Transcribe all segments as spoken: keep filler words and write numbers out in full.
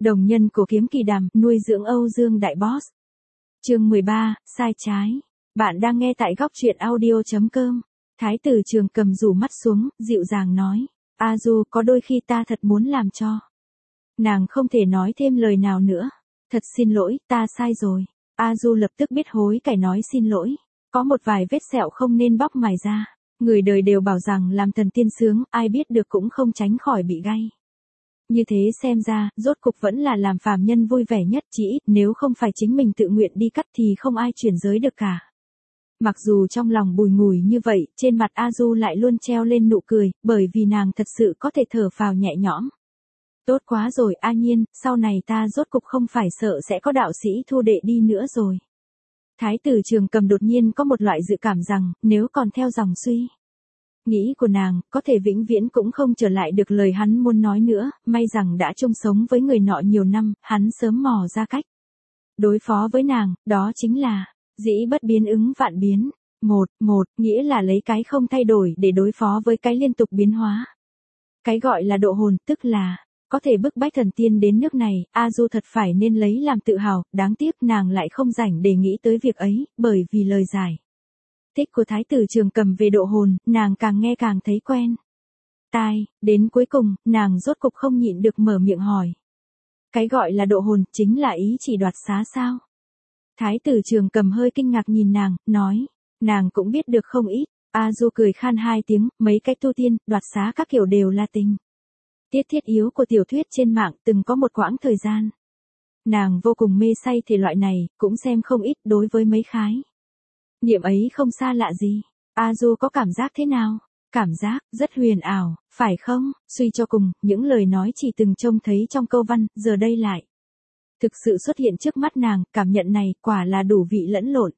Đồng nhân của kiếm kỳ đàm, nuôi dưỡng Âu Dương đại boss. Chương mười ba, sai trái. Bạn đang nghe tại góc truyện audio chấm com. Thái tử Trường Cầm rủ mắt xuống, dịu dàng nói. A Du, có đôi khi ta thật muốn làm cho. Nàng không thể nói thêm lời nào nữa. Thật xin lỗi, ta sai rồi. A Du lập tức biết hối cải nói xin lỗi. Có một vài vết sẹo không nên bóc mài ra. Người đời đều bảo rằng làm thần tiên sướng, ai biết được cũng không tránh khỏi bị gay. Như thế xem ra, rốt cục vẫn là làm phàm nhân vui vẻ nhất, chỉ ít nếu không phải chính mình tự nguyện đi cắt thì không ai chuyển giới được cả. Mặc dù trong lòng bùi ngùi như vậy, trên mặt A Du lại luôn treo lên nụ cười, bởi vì nàng thật sự có thể thở phào nhẹ nhõm. Tốt quá rồi A Nhiên, sau này ta rốt cục không phải sợ sẽ có đạo sĩ thu đệ đi nữa rồi. Thái tử Trường Cầm đột nhiên có một loại dự cảm rằng, nếu còn theo dòng suy nghĩ của nàng, có thể vĩnh viễn cũng không trở lại được lời hắn muốn nói nữa, may rằng đã chung sống với người nọ nhiều năm, hắn sớm mò ra cách đối phó với nàng, đó chính là dĩ bất biến ứng vạn biến. Một, một, nghĩa là lấy cái không thay đổi để đối phó với cái liên tục biến hóa. Cái gọi là độ hồn, tức là có thể bức bách thần tiên đến nước này, A Du thật phải nên lấy làm tự hào, đáng tiếc nàng lại không rảnh để nghĩ tới việc ấy, bởi vì lời giải thích của Thái tử Trường Cầm về độ hồn, nàng càng nghe càng thấy quen tai, đến cuối cùng, nàng rốt cục không nhịn được mở miệng hỏi. Cái gọi là độ hồn, chính là ý chỉ đoạt xá sao? Thái tử Trường Cầm hơi kinh ngạc nhìn nàng, nói, nàng cũng biết được không ít. A Du cười khan hai tiếng, mấy cái tu tiên, đoạt xá các kiểu đều là tình tiết thiết yếu của tiểu thuyết trên mạng, từng có một quãng thời gian. Nàng vô cùng mê say thể loại này, cũng xem không ít. Đối với mấy khái niệm ấy không xa lạ gì. A Du có cảm giác thế nào? Cảm giác rất huyền ảo, phải không? Suy cho cùng, những lời nói chỉ từng trông thấy trong câu văn, giờ đây lại thực sự xuất hiện trước mắt nàng, cảm nhận này quả là đủ vị lẫn lộn.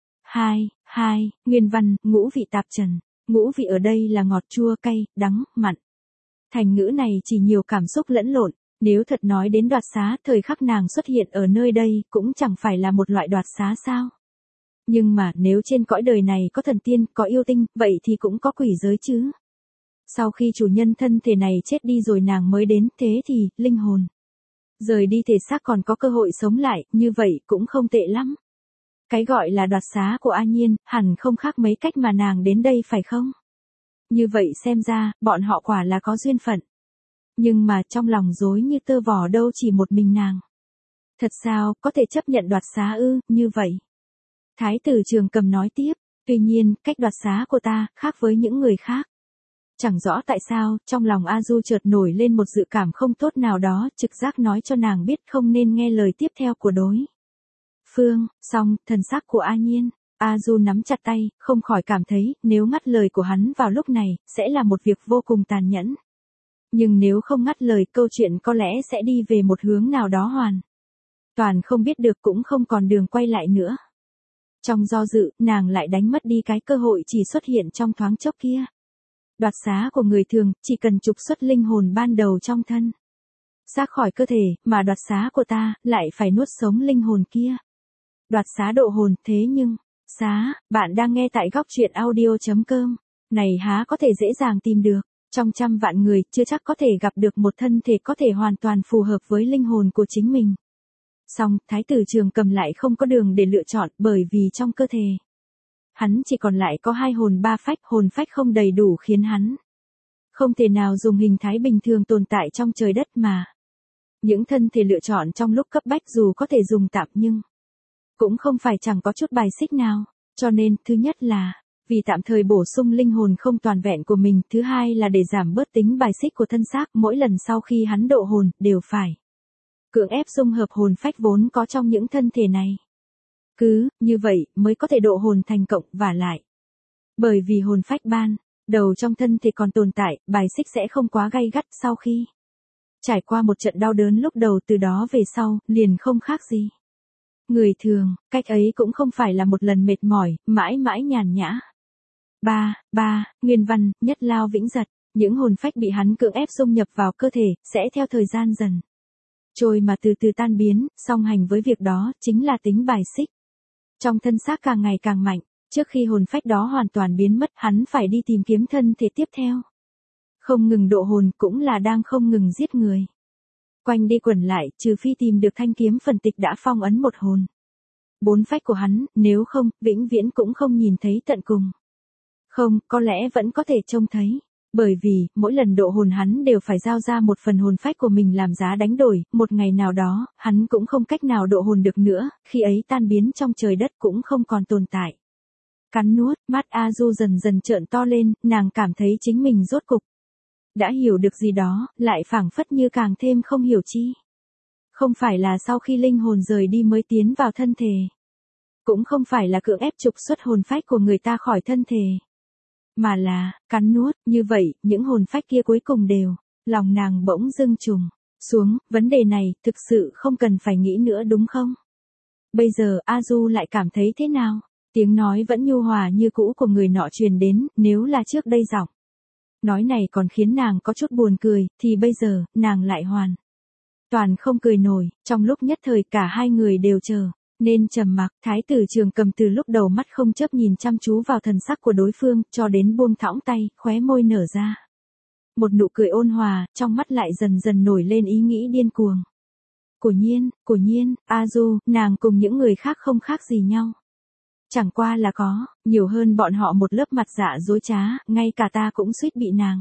Hai, hai, nguyên văn, ngũ vị tạp trần. Ngũ vị ở đây là ngọt chua cay, đắng, mặn. Thành ngữ này chỉ nhiều cảm xúc lẫn lộn. Nếu thật nói đến đoạt xá, thời khắc nàng xuất hiện ở nơi đây, cũng chẳng phải là một loại đoạt xá sao? Nhưng mà, nếu trên cõi đời này có thần tiên, có yêu tinh, vậy thì cũng có quỷ giới chứ. Sau khi chủ nhân thân thể này chết đi rồi nàng mới đến, thế thì, linh hồn rời đi thể xác còn có cơ hội sống lại, như vậy cũng không tệ lắm. Cái gọi là đoạt xá của A Nhiên, hẳn không khác mấy cách mà nàng đến đây phải không? Như vậy xem ra, bọn họ quả là có duyên phận. Nhưng mà trong lòng rối như tơ vò đâu chỉ một mình nàng. Thật sao, có thể chấp nhận đoạt xá ư, như vậy? Thái tử Trường Cầm nói tiếp, tuy nhiên, cách đoạt xá của ta, khác với những người khác. Chẳng rõ tại sao, trong lòng A Du chợt nổi lên một dự cảm không tốt nào đó, trực giác nói cho nàng biết không nên nghe lời tiếp theo của đối phương. Song, thần sắc của A Nhiên, A Du nắm chặt tay, không khỏi cảm thấy, nếu ngắt lời của hắn vào lúc này, sẽ là một việc vô cùng tàn nhẫn. Nhưng nếu không ngắt lời, câu chuyện có lẽ sẽ đi về một hướng nào đó hoàn toàn không biết được, cũng không còn đường quay lại nữa. Trong do dự, nàng lại đánh mất đi cái cơ hội chỉ xuất hiện trong thoáng chốc kia. Đoạt xá của người thường, chỉ cần trục xuất linh hồn ban đầu trong thân xác khỏi cơ thể, mà đoạt xá của ta, lại phải nuốt sống linh hồn kia. Đoạt xá độ hồn, thế nhưng, xá, bạn đang nghe tại góc truyện audio chấm com. Này há có thể dễ dàng tìm được, trong trăm vạn người, chưa chắc có thể gặp được một thân thể có thể hoàn toàn phù hợp với linh hồn của chính mình. Song, Thái tử Trường Cầm lại không có đường để lựa chọn, bởi vì trong cơ thể hắn chỉ còn lại có hai hồn ba phách, hồn phách không đầy đủ khiến hắn không thể nào dùng hình thái bình thường tồn tại trong trời đất mà. Những thân thể lựa chọn trong lúc cấp bách dù có thể dùng tạm nhưng cũng không phải chẳng có chút bài xích nào, cho nên, thứ nhất là vì tạm thời bổ sung linh hồn không toàn vẹn của mình, thứ hai là để giảm bớt tính bài xích của thân xác, mỗi lần sau khi hắn độ hồn, đều phải cưỡng ép dung hợp hồn phách vốn có trong những thân thể này. Cứ, như vậy, mới có thể độ hồn thành cộng, và lại. Bởi vì hồn phách ban đầu trong thân thể còn tồn tại, bài xích sẽ không quá gay gắt sau khi trải qua một trận đau đớn lúc đầu, từ đó về sau, liền không khác gì người thường, cách ấy cũng không phải là một lần mệt mỏi, mãi mãi nhàn nhã. Ba, ba, nguyên văn, nhất lao vĩnh giật, những hồn phách bị hắn cưỡng ép dung nhập vào cơ thể, sẽ theo thời gian dần trôi mà từ từ tan biến, song hành với việc đó, chính là tính bài xích trong thân xác càng ngày càng mạnh. Trước khi hồn phách đó hoàn toàn biến mất, hắn phải đi tìm kiếm thân thể tiếp theo. Không ngừng độ hồn cũng là đang không ngừng giết người. quanh đi quẩn lại, trừ phi tìm được thanh kiếm phần tịch đã phong ấn một hồn. Bốn phách của hắn, nếu không, vĩnh viễn cũng không nhìn thấy tận cùng. Không, có lẽ vẫn có thể trông thấy. Bởi vì, mỗi lần độ hồn hắn đều phải giao ra một phần hồn phách của mình làm giá đánh đổi, một ngày nào đó, hắn cũng không cách nào độ hồn được nữa, khi ấy tan biến trong trời đất cũng không còn tồn tại. Cắn nuốt, mắt A Du dần dần trợn to lên, nàng cảm thấy chính mình rốt cục đã hiểu được gì đó, lại phảng phất như càng thêm không hiểu chi. Không phải là sau khi linh hồn rời đi mới tiến vào thân thể. Cũng không phải là cưỡng ép trục xuất hồn phách của người ta khỏi thân thể. Mà là, cắn nuốt, như vậy, những hồn phách kia cuối cùng đều, lòng nàng bỗng dưng trùng xuống, vấn đề này, thực sự không cần phải nghĩ nữa đúng không? Bây giờ, A Du lại cảm thấy thế nào? Tiếng nói vẫn nhu hòa như cũ của người nọ truyền đến, nếu là trước đây giọng nói này còn khiến nàng có chút buồn cười, thì bây giờ, nàng lại hoàn toàn không cười nổi, trong lúc nhất thời cả hai người đều chờ nên trầm mặc. Thái tử Trường Cầm từ lúc đầu mắt không chớp nhìn chăm chú vào thần sắc của đối phương, cho đến buông thõng tay, khóe môi nở ra một nụ cười ôn hòa, trong mắt lại dần dần nổi lên ý nghĩ điên cuồng. Của nhiên, của nhiên, A Du, nàng cùng những người khác không khác gì nhau. Chẳng qua là có, nhiều hơn bọn họ một lớp mặt dạ dối trá, ngay cả ta cũng suýt bị nàng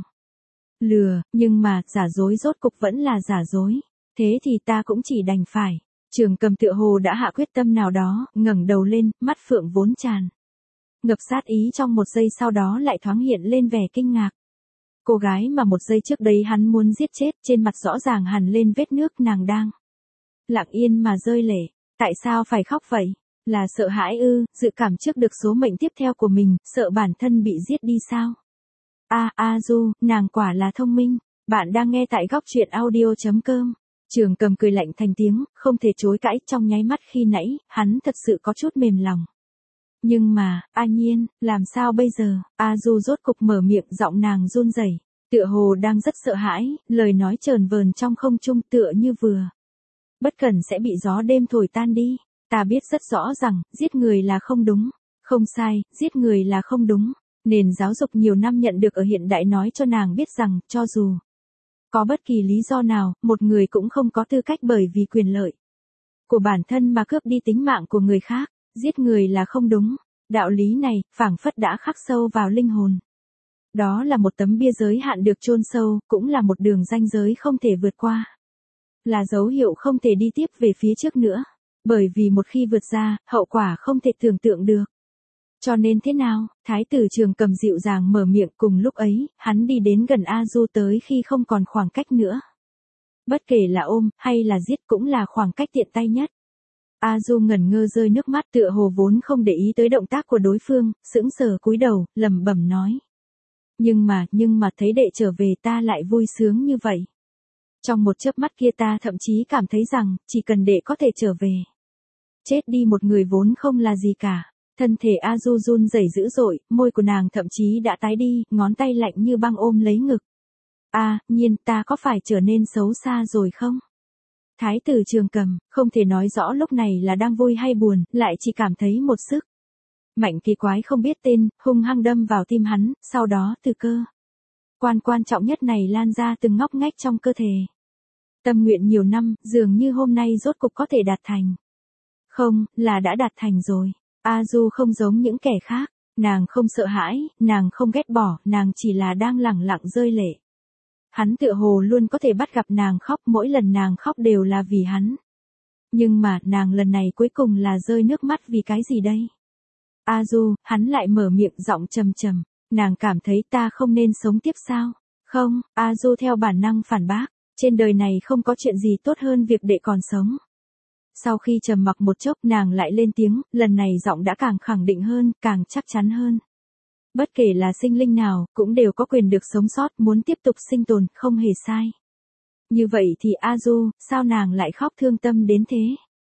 lừa, nhưng mà, giả dối rốt cục vẫn là giả dối. Thế thì ta cũng chỉ đành phải. Trường Cầm tựa hồ đã hạ quyết tâm nào đó, ngẩng đầu lên, mắt phượng vốn tràn ngập sát ý trong một giây sau đó lại thoáng hiện lên vẻ kinh ngạc. Cô gái mà một giây trước đây hắn muốn giết chết, trên mặt rõ ràng hằn lên vết nước, nàng đang lặng yên mà rơi lệ. Tại sao phải khóc vậy? Là sợ hãi ư, dự cảm trước được số mệnh tiếp theo của mình, sợ bản thân bị giết đi sao? A, A Du, nàng quả là thông minh. Bạn đang nghe tại góc truyện audio chấm com. Trường Cầm cười lạnh thành tiếng, không thể chối cãi, trong nháy mắt khi nãy, hắn thật sự có chút mềm lòng. Nhưng mà, A Nhiên, làm sao bây giờ? A Du rốt cục mở miệng, giọng nàng run rẩy, tựa hồ đang rất sợ hãi, lời nói chờn vờn trong không trung tựa như vừa bất cẩn sẽ bị gió đêm thổi tan đi. Ta biết rất rõ rằng, giết người là không đúng. Không sai, giết người là không đúng. Nền giáo dục nhiều năm nhận được ở hiện đại nói cho nàng biết rằng, cho dù có bất kỳ lý do nào, một người cũng không có tư cách bởi vì quyền lợi của bản thân mà cướp đi tính mạng của người khác. Giết người là không đúng. Đạo lý này, phảng phất đã khắc sâu vào linh hồn. Đó là một tấm bia giới hạn được chôn sâu, cũng là một đường ranh giới không thể vượt qua. Là dấu hiệu không thể đi tiếp về phía trước nữa. Bởi vì một khi vượt ra, hậu quả không thể tưởng tượng được. Cho nên thế nào? Thái tử Trường Cầm dịu dàng mở miệng, cùng lúc ấy, hắn đi đến gần A Du tới khi không còn khoảng cách nữa. Bất kể là ôm, hay là giết cũng là khoảng cách tiện tay nhất. A Du ngẩn ngơ rơi nước mắt, tựa hồ vốn không để ý tới động tác của đối phương, sững sờ cúi đầu, lẩm bẩm nói. Nhưng mà, nhưng mà thấy đệ trở về ta lại vui sướng như vậy. Trong một chớp mắt kia ta thậm chí cảm thấy rằng, chỉ cần đệ có thể trở về. Chết đi một người vốn không là gì cả. Thân thể A Du run rẩy dữ dội, môi của nàng thậm chí đã tái đi, ngón tay lạnh như băng ôm lấy ngực. A, Nhiên, ta có phải trở nên xấu xa rồi không? Thái tử Trường Cầm, không thể nói rõ lúc này là đang vui hay buồn, lại chỉ cảm thấy một sức mạnh kỳ quái không biết tên, hung hăng đâm vào tim hắn, sau đó từ cơ quan quan trọng nhất này lan ra từng ngóc ngách trong cơ thể. Tâm nguyện nhiều năm, dường như hôm nay rốt cục có thể đạt thành. Không, là đã đạt thành rồi. A Du không giống những kẻ khác, nàng không sợ hãi, nàng không ghét bỏ, nàng chỉ là đang lẳng lặng rơi lệ. Hắn tựa hồ luôn có thể bắt gặp nàng khóc, mỗi lần nàng khóc đều là vì hắn. Nhưng mà, nàng lần này cuối cùng là rơi nước mắt vì cái gì đây? A Du, hắn lại mở miệng giọng trầm trầm, nàng cảm thấy ta không nên sống tiếp sao? Không, A Du theo bản năng phản bác, trên đời này không có chuyện gì tốt hơn việc đệ còn sống. Sau khi trầm mặc một chốc, nàng lại lên tiếng, lần này giọng đã càng khẳng định hơn, càng chắc chắn hơn. Bất kể là sinh linh nào, cũng đều có quyền được sống sót, muốn tiếp tục sinh tồn, không hề sai. Như vậy thì A Du, sao nàng lại khóc thương tâm đến thế?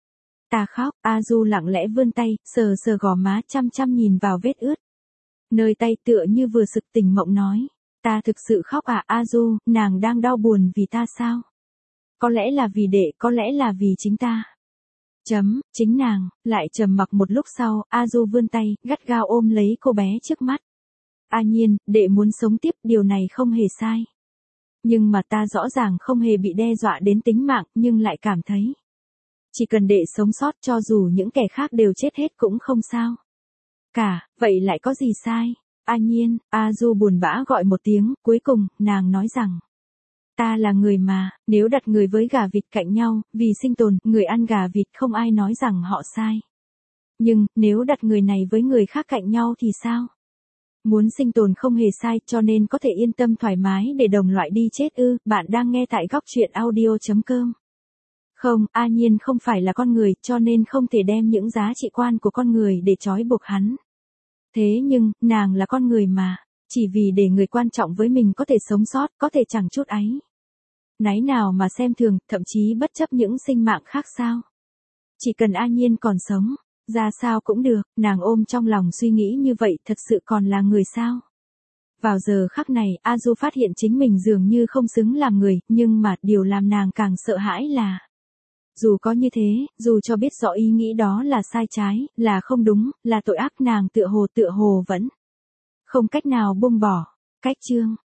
Ta khóc, A Du lặng lẽ vươn tay, sờ sờ gò má, chăm chăm nhìn vào vết ướt. Nơi tay tựa như vừa sực tỉnh mộng nói. Ta thực sự khóc à? A Du, nàng đang đau buồn vì ta sao? Có lẽ là vì đệ, có lẽ là vì chính ta. Chấm, chính nàng, lại trầm mặc một lúc sau, A Du vươn tay, gắt gao ôm lấy cô bé trước mắt. A Nhiên, đệ muốn sống tiếp, điều này không hề sai. Nhưng mà ta rõ ràng không hề bị đe dọa đến tính mạng, nhưng lại cảm thấy. Chỉ cần đệ sống sót cho dù những kẻ khác đều chết hết cũng không sao. Cả, vậy lại có gì sai? A Nhiên, A Du buồn bã gọi một tiếng, cuối cùng, nàng nói rằng. Ta là người mà, nếu đặt người với gà vịt cạnh nhau, vì sinh tồn, người ăn gà vịt không ai nói rằng họ sai. Nhưng, nếu đặt người này với người khác cạnh nhau thì sao? Muốn sinh tồn không hề sai, cho nên có thể yên tâm thoải mái để đồng loại đi chết ư, bạn đang nghe tại góc truyện audio.com. Không, A Nhiên không phải là con người, cho nên không thể đem những giá trị quan của con người để trói buộc hắn. Thế nhưng, nàng là con người mà, chỉ vì để người quan trọng với mình có thể sống sót, có thể chẳng chút áy náy nào mà xem thường, thậm chí bất chấp những sinh mạng khác sao. Chỉ cần A Nhiên còn sống, ra sao cũng được, nàng ôm trong lòng suy nghĩ như vậy thật sự còn là người sao. Vào giờ khắc này, A Du phát hiện chính mình dường như không xứng làm người, nhưng mà điều làm nàng càng sợ hãi là. Dù có như thế, dù cho biết rõ ý nghĩ đó là sai trái, là không đúng, là tội ác, nàng tựa hồ tựa hồ vẫn không cách nào buông bỏ. Cách chương